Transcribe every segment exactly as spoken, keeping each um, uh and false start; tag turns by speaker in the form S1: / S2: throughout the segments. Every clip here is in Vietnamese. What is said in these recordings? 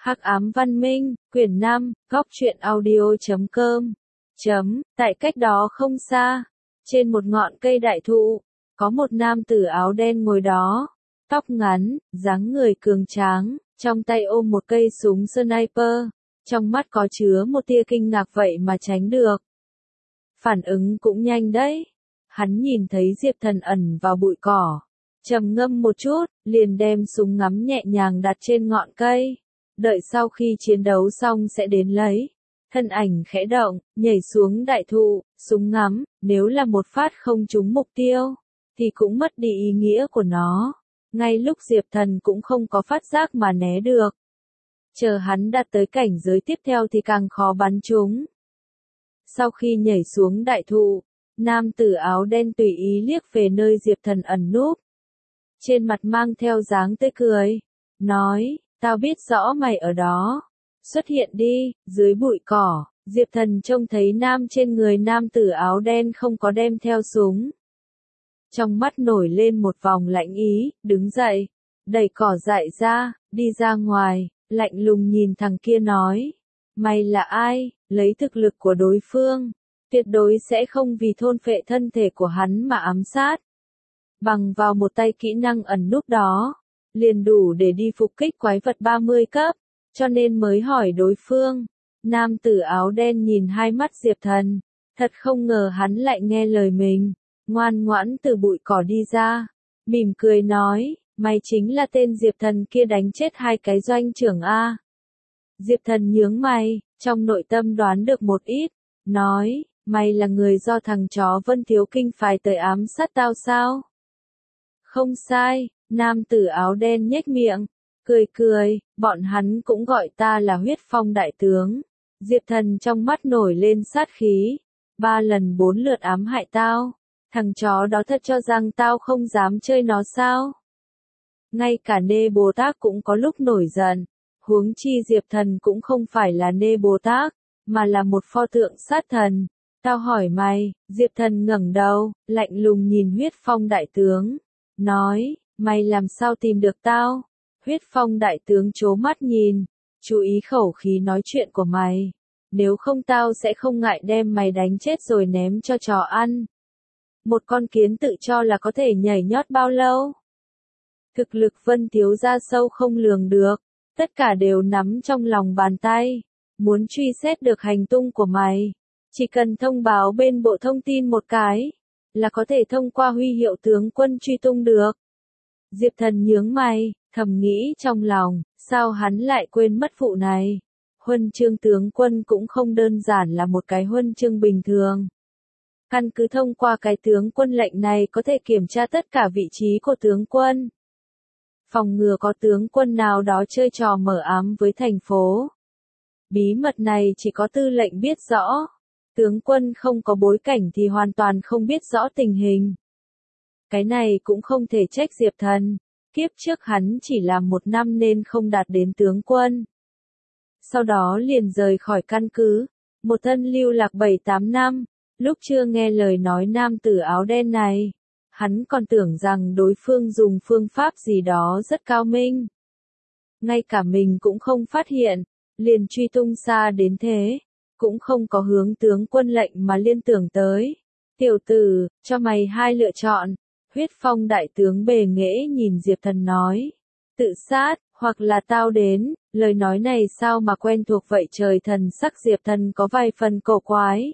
S1: Hắc ám văn minh, quyển năm, góc truyện audio chấm com. Chấm, tại cách đó không xa, trên một ngọn cây đại thụ, có một nam tử áo đen ngồi đó, tóc ngắn, dáng người cường tráng, trong tay ôm một cây súng sniper, trong mắt có chứa một tia kinh ngạc vậy mà tránh được. Phản ứng cũng nhanh đấy. Hắn nhìn thấy Diệp Thần ẩn vào bụi cỏ, trầm ngâm một chút, liền đem súng ngắm nhẹ nhàng đặt trên ngọn cây, đợi sau khi chiến đấu xong sẽ đến lấy. Thân ảnh khẽ động, nhảy xuống đại thụ, súng ngắm, nếu là một phát không trúng mục tiêu, thì cũng mất đi ý nghĩa của nó. Ngay lúc Diệp Thần cũng không có phát giác mà né được. Chờ hắn đạt tới cảnh giới tiếp theo thì càng khó bắn trúng. Sau khi nhảy xuống đại thụ, nam tử áo đen tùy ý liếc về nơi Diệp Thần ẩn núp. Trên mặt mang theo dáng tươi cười, nói, tao biết rõ mày ở đó. Xuất hiện đi, dưới bụi cỏ, Diệp Thần trông thấy nam trên người nam tử áo đen không có đem theo súng. Trong mắt nổi lên một vòng lạnh ý, đứng dậy, đẩy cỏ dại ra, đi ra ngoài, lạnh lùng nhìn thằng kia nói, mày là ai, lấy thực lực của đối phương, tuyệt đối sẽ không vì thôn phệ thân thể của hắn mà ám sát. Bằng vào một tay kỹ năng ẩn núp đó, liền đủ để đi phục kích quái vật ba mươi cấp, cho nên mới hỏi đối phương. Nam tử áo đen nhìn hai mắt Diệp Thần, thật không ngờ hắn lại nghe lời mình, ngoan ngoãn từ bụi cỏ đi ra, mỉm cười nói, mày chính là tên Diệp Thần kia đánh chết hai cái doanh trưởng A. Diệp Thần nhướng mày, trong nội tâm đoán được một ít, nói, mày là người do thằng chó Vân Thiếu Kinh phái tới ám sát tao sao? Không sai, nam tử áo đen nhếch miệng, cười cười, bọn hắn cũng gọi ta là Huyết Phong đại tướng. Diệp Thần trong mắt nổi lên sát khí, ba lần bốn lượt ám hại tao, thằng chó đó thật cho rằng tao không dám chơi nó sao? Ngay cả Nê Bồ Tát cũng có lúc nổi giận, huống chi Diệp Thần cũng không phải là Nê Bồ Tát, mà là một pho tượng sát thần. Tao hỏi mày, Diệp Thần ngẩng đầu, lạnh lùng nhìn Huyết Phong đại tướng, nói, mày làm sao tìm được tao? Huyết Phong đại tướng trố mắt nhìn, chú ý khẩu khí nói chuyện của mày, nếu không tao sẽ không ngại đem mày đánh chết rồi ném cho chó ăn. Một con kiến tự cho là có thể nhảy nhót bao lâu? Thực lực Vân Thiếu gia sâu không lường được, tất cả đều nắm trong lòng bàn tay, muốn truy xét được hành tung của mày, chỉ cần thông báo bên bộ thông tin một cái, là có thể thông qua huy hiệu tướng quân truy tung được. Diệp Thần nhướng mày, thầm nghĩ trong lòng, sao hắn lại quên mất vụ này? Huân chương tướng quân cũng không đơn giản là một cái huân chương bình thường. Căn cứ thông qua cái tướng quân lệnh này có thể kiểm tra tất cả vị trí của tướng quân. Phòng ngừa có tướng quân nào đó chơi trò mở ám với thành phố. Bí mật này chỉ có tư lệnh biết rõ. Tướng quân không có bối cảnh thì hoàn toàn không biết rõ tình hình. Cái này cũng không thể trách Diệp Thần. Kiếp trước hắn chỉ làm một năm nên không đạt đến tướng quân. Sau đó liền rời khỏi căn cứ, một thân lưu lạc bảy tám năm, lúc chưa nghe lời nói nam tử áo đen này, hắn còn tưởng rằng đối phương dùng phương pháp gì đó rất cao minh. Ngay cả mình cũng không phát hiện, liền truy tung xa đến thế, cũng không có hướng tướng quân lệnh mà liên tưởng tới. Tiểu tử, cho mày hai lựa chọn. Huyết Phong đại tướng bề nghễ nhìn Diệp Thần nói, tự sát, hoặc là tao đến. Lời nói này sao mà quen thuộc vậy? Trời thần sắc Diệp Thần có vài phần cổ quái.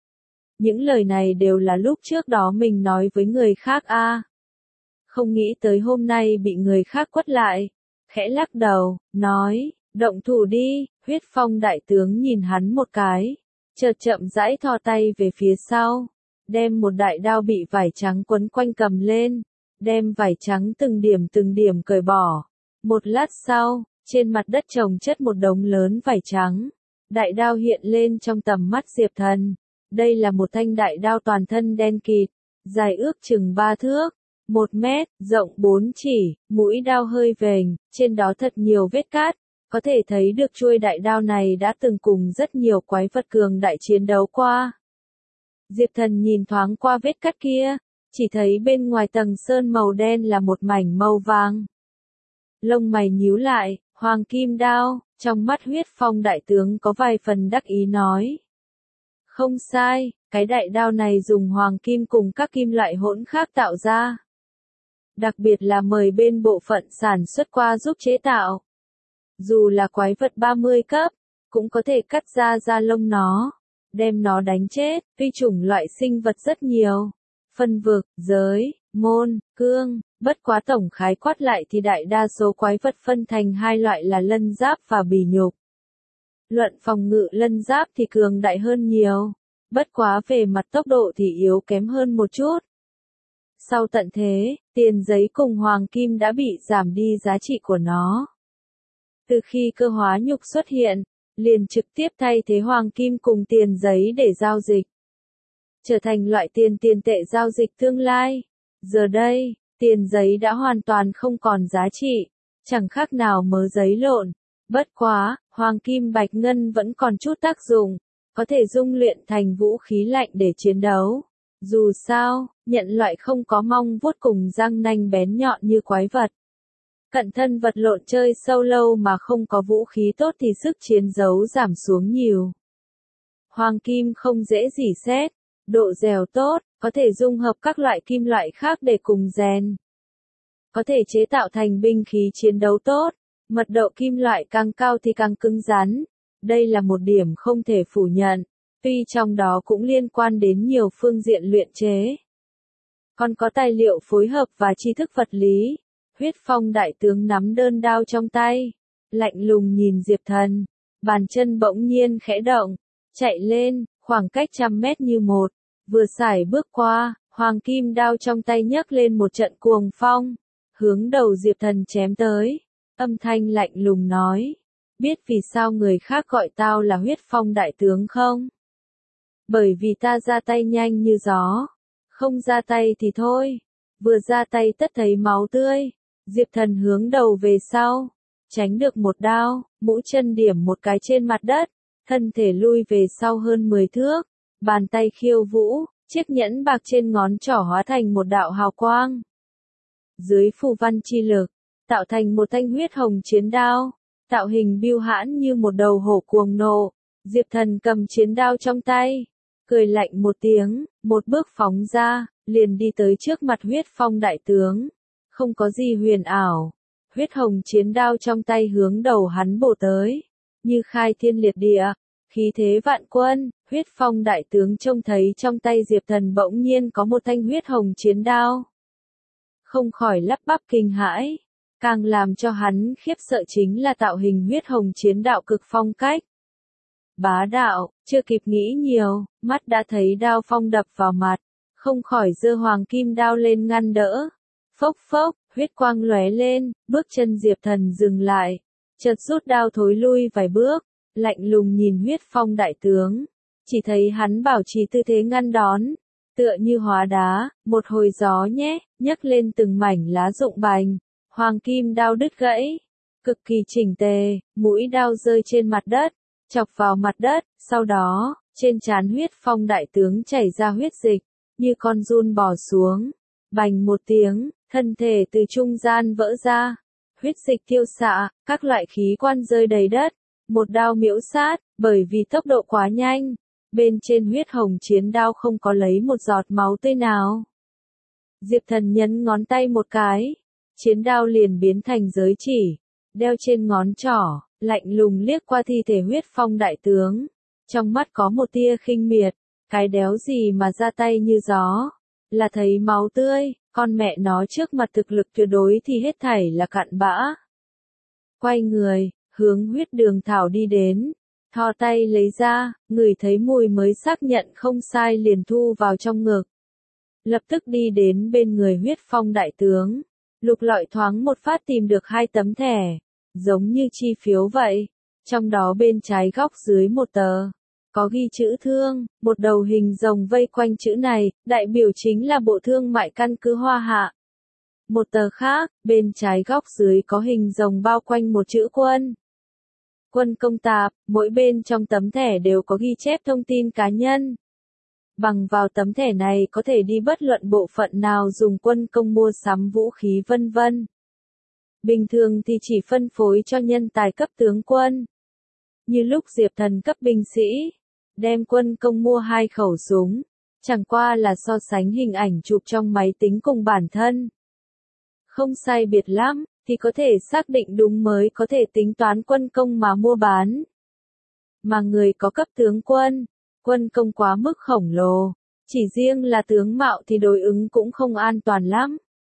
S1: Những lời này đều là lúc trước đó mình nói với người khác a. À. Không nghĩ tới hôm nay bị người khác quất lại. Khẽ lắc đầu, nói, động thủ đi. Huyết Phong đại tướng nhìn hắn một cái, chợt chậm rãi thò tay về phía sau, đem một đại đao bị vải trắng quấn quanh cầm lên, đem vải trắng từng điểm từng điểm cởi bỏ. Một lát sau, trên mặt đất chồng chất một đống lớn vải trắng. Đại đao hiện lên trong tầm mắt Diệp Thần. Đây là một thanh đại đao toàn thân đen kịt, dài ước chừng ba thước, một mét, rộng bốn chỉ, mũi đao hơi vềnh, trên đó thật nhiều vết cát. Có thể thấy được chuôi đại đao này đã từng cùng rất nhiều quái vật cường đại chiến đấu qua. Diệp Thần nhìn thoáng qua vết cắt kia, chỉ thấy bên ngoài tầng sơn màu đen là một mảnh màu vàng. Lông mày nhíu lại, Hoàng kim đao, trong mắt Huyết Phong đại tướng có vài phần đắc ý nói. Không sai, cái đại đao này dùng hoàng kim cùng các kim loại hỗn khác tạo ra. Đặc biệt là mời bên bộ phận sản xuất qua giúp chế tạo. Dù là quái vật ba mươi cấp, cũng có thể cắt ra da lông nó, đem nó đánh chết, tuy chủng loại sinh vật rất nhiều. Phân vực, giới, môn, cương, bất quá tổng khái quát lại thì đại đa số quái vật phân thành hai loại là lân giáp và bỉ nhục. Luận phòng ngự lân giáp thì cường đại hơn nhiều, bất quá về mặt tốc độ thì yếu kém hơn một chút. Sau tận thế, tiền giấy cùng hoàng kim đã bị giảm đi giá trị của nó. Từ khi cơ hóa nhục xuất hiện, liền trực tiếp thay thế hoàng kim cùng tiền giấy để giao dịch. Trở thành loại tiền tiền tệ giao dịch tương lai. Giờ đây, tiền giấy đã hoàn toàn không còn giá trị, chẳng khác nào mớ giấy lộn. Bất quá, hoàng kim bạch ngân vẫn còn chút tác dụng, có thể dung luyện thành vũ khí lạnh để chiến đấu. Dù sao, nhận loại không có mong vuốt cùng răng nanh bén nhọn như quái vật. Cận thân vật lộn chơi sâu lâu mà không có vũ khí tốt thì sức chiến đấu giảm xuống nhiều. Hoàng kim không dễ rỉ sét, độ dẻo tốt, có thể dung hợp các loại kim loại khác để cùng rèn. Có thể chế tạo thành binh khí chiến đấu tốt, mật độ kim loại càng cao thì càng cứng rắn. Đây là một điểm không thể phủ nhận, tuy trong đó cũng liên quan đến nhiều phương diện luyện chế. Còn có tài liệu phối hợp và tri thức vật lý. Huyết Phong đại tướng nắm đơn đao trong tay, lạnh lùng nhìn Diệp Thần, bàn chân bỗng nhiên khẽ động, chạy lên, khoảng cách trăm mét như một, vừa sải bước qua, hoàng kim đao trong tay nhấc lên một trận cuồng phong, hướng đầu Diệp Thần chém tới, âm thanh lạnh lùng nói, biết vì sao người khác gọi tao là Huyết Phong đại tướng không? Bởi vì ta ra tay nhanh như gió, không ra tay thì thôi, vừa ra tay tất thấy máu tươi. Diệp Thần hướng đầu về sau, tránh được một đao, mũi chân điểm một cái trên mặt đất, thân thể lui về sau hơn mười thước, bàn tay khiêu vũ, chiếc nhẫn bạc trên ngón trỏ hóa thành một đạo hào quang. Dưới phù văn chi lực, tạo thành một thanh huyết hồng chiến đao, tạo hình bưu hãn như một đầu hổ cuồng nộ. Diệp Thần cầm chiến đao trong tay, cười lạnh một tiếng, một bước phóng ra, liền đi tới trước mặt Huyết Phong đại tướng. Không có gì huyền ảo, huyết hồng chiến đao trong tay hướng đầu hắn bổ tới, như khai thiên liệt địa, khí thế vạn quân. Huyết Phong đại tướng trông thấy trong tay Diệp Thần bỗng nhiên có một thanh huyết hồng chiến đao, không khỏi lắp bắp kinh hãi, càng làm cho hắn khiếp sợ chính là tạo hình huyết hồng chiến đạo cực phong cách. Bá đạo, chưa kịp nghĩ nhiều, mắt đã thấy đao phong đập vào mặt, không khỏi giơ hoàng kim đao lên ngăn đỡ. Phốc phốc, huyết quang lóe lên, bước chân Diệp Thần dừng lại, chợt rút đao thối lui vài bước, lạnh lùng nhìn Huyết Phong đại tướng, chỉ thấy hắn bảo trì tư thế ngăn đón, tựa như hóa đá, một hồi gió nhẹ, nhấc lên từng mảnh lá rụng bành, hoàng kim đao đứt gãy, cực kỳ chỉnh tề, mũi đao rơi trên mặt đất, chọc vào mặt đất, sau đó, trên trán Huyết Phong đại tướng chảy ra huyết dịch, như con giun bò xuống, bành một tiếng. Thân thể từ trung gian vỡ ra, huyết dịch tiêu xạ, các loại khí quan rơi đầy đất, một đao miễu sát, bởi vì tốc độ quá nhanh, bên trên huyết hồng chiến đao không có lấy một giọt máu tươi nào. Diệp Thần nhấn ngón tay một cái, chiến đao liền biến thành giới chỉ, đeo trên ngón trỏ, lạnh lùng liếc qua thi thể Huyết Phong đại tướng, trong mắt có một tia khinh miệt, cái đéo gì mà ra tay như gió, là thấy máu tươi. Con mẹ nó trước mặt thực lực tuyệt đối thì hết thảy là cặn bã. Quay người, hướng huyết đường thảo đi đến, thò tay lấy ra, ngửi thấy mùi mới xác nhận không sai liền thu vào trong ngực. Lập tức đi đến bên người Huyết Phong đại tướng, lục lọi thoáng một phát tìm được hai tấm thẻ, giống như chi phiếu vậy, trong đó bên trái góc dưới một tờ. Có ghi chữ thương, một đầu hình rồng vây quanh chữ này, đại biểu chính là bộ thương mại căn cứ Hoa Hạ. Một tờ khác, bên trái góc dưới có hình rồng bao quanh một chữ quân. Quân công tạp, mỗi bên trong tấm thẻ đều có ghi chép thông tin cá nhân. Bằng vào tấm thẻ này có thể đi bất luận bộ phận nào dùng quân công mua sắm vũ khí vân vân. bình thường thì chỉ phân phối cho nhân tài cấp tướng quân. Như lúc Diệp Thần cấp binh sĩ, đem quân công mua hai khẩu súng, chẳng qua là so sánh hình ảnh chụp trong máy tính cùng bản thân. Không sai biệt lắm, thì có thể xác định đúng mới có thể tính toán quân công mà mua bán. Mà người có cấp tướng quân, quân công quá mức khổng lồ, chỉ riêng là tướng mạo thì đối ứng cũng không an toàn lắm.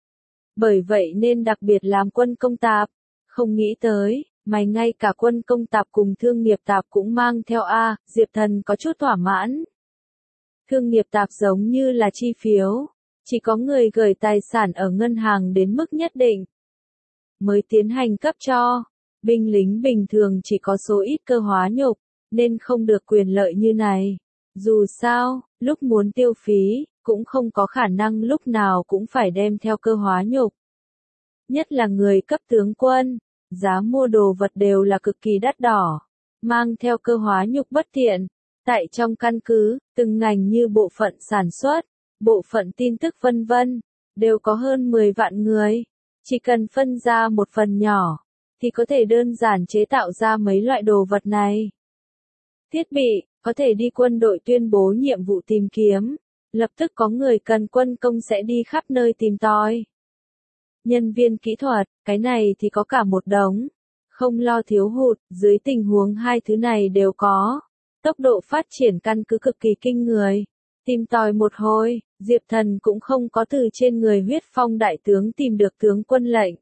S1: Bởi vậy nên đặc biệt làm quân công tạp, không nghĩ tới, mày ngay cả quân công tạp cùng thương nghiệp tạp cũng mang theo a, Diệp Thần có chút thỏa mãn. Thương nghiệp tạp giống như là chi phiếu, chỉ có người gửi tài sản ở ngân hàng đến mức nhất định mới tiến hành cấp cho. Binh lính bình thường chỉ có số ít cơ hóa nhục, nên không được quyền lợi như này. Dù sao, lúc muốn tiêu phí, cũng không có khả năng lúc nào cũng phải đem theo cơ hóa nhục. Nhất là người cấp tướng quân, giá mua đồ vật đều là cực kỳ đắt đỏ, mang theo cơ hóa nhục bất tiện. Tại trong căn cứ, từng ngành như bộ phận sản xuất, bộ phận tin tức vân vân, đều có hơn mười vạn người. Chỉ cần phân ra một phần nhỏ, thì có thể đơn giản chế tạo ra mấy loại đồ vật này. Thiết bị, có thể đi quân đội tuyên bố nhiệm vụ tìm kiếm, lập tức có người cần quân công sẽ đi khắp nơi tìm tòi. Nhân viên kỹ thuật, cái này thì có cả một đống, không lo thiếu hụt, dưới tình huống hai thứ này đều có. Tốc độ phát triển căn cứ cực kỳ kinh người. Tìm tòi một hồi, Diệp Thần cũng không có từ trên người Huyết Phong đại tướng tìm được tướng quân lệnh.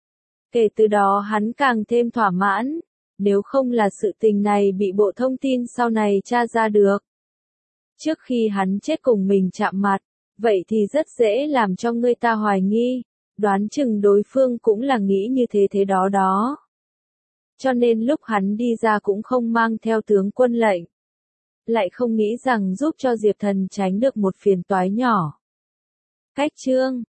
S1: Kể từ đó hắn càng thêm thỏa mãn, nếu không là sự tình này bị bộ thông tin sau này tra ra được. Trước khi hắn chết cùng mình chạm mặt, vậy thì rất dễ làm cho người ta hoài nghi, đoán chừng đối phương cũng là nghĩ như thế thế đó đó. Cho nên lúc hắn đi ra cũng không mang theo tướng quân lệnh. Lại không nghĩ rằng giúp cho Diệp Thần tránh được một phiền toái nhỏ. Cách chương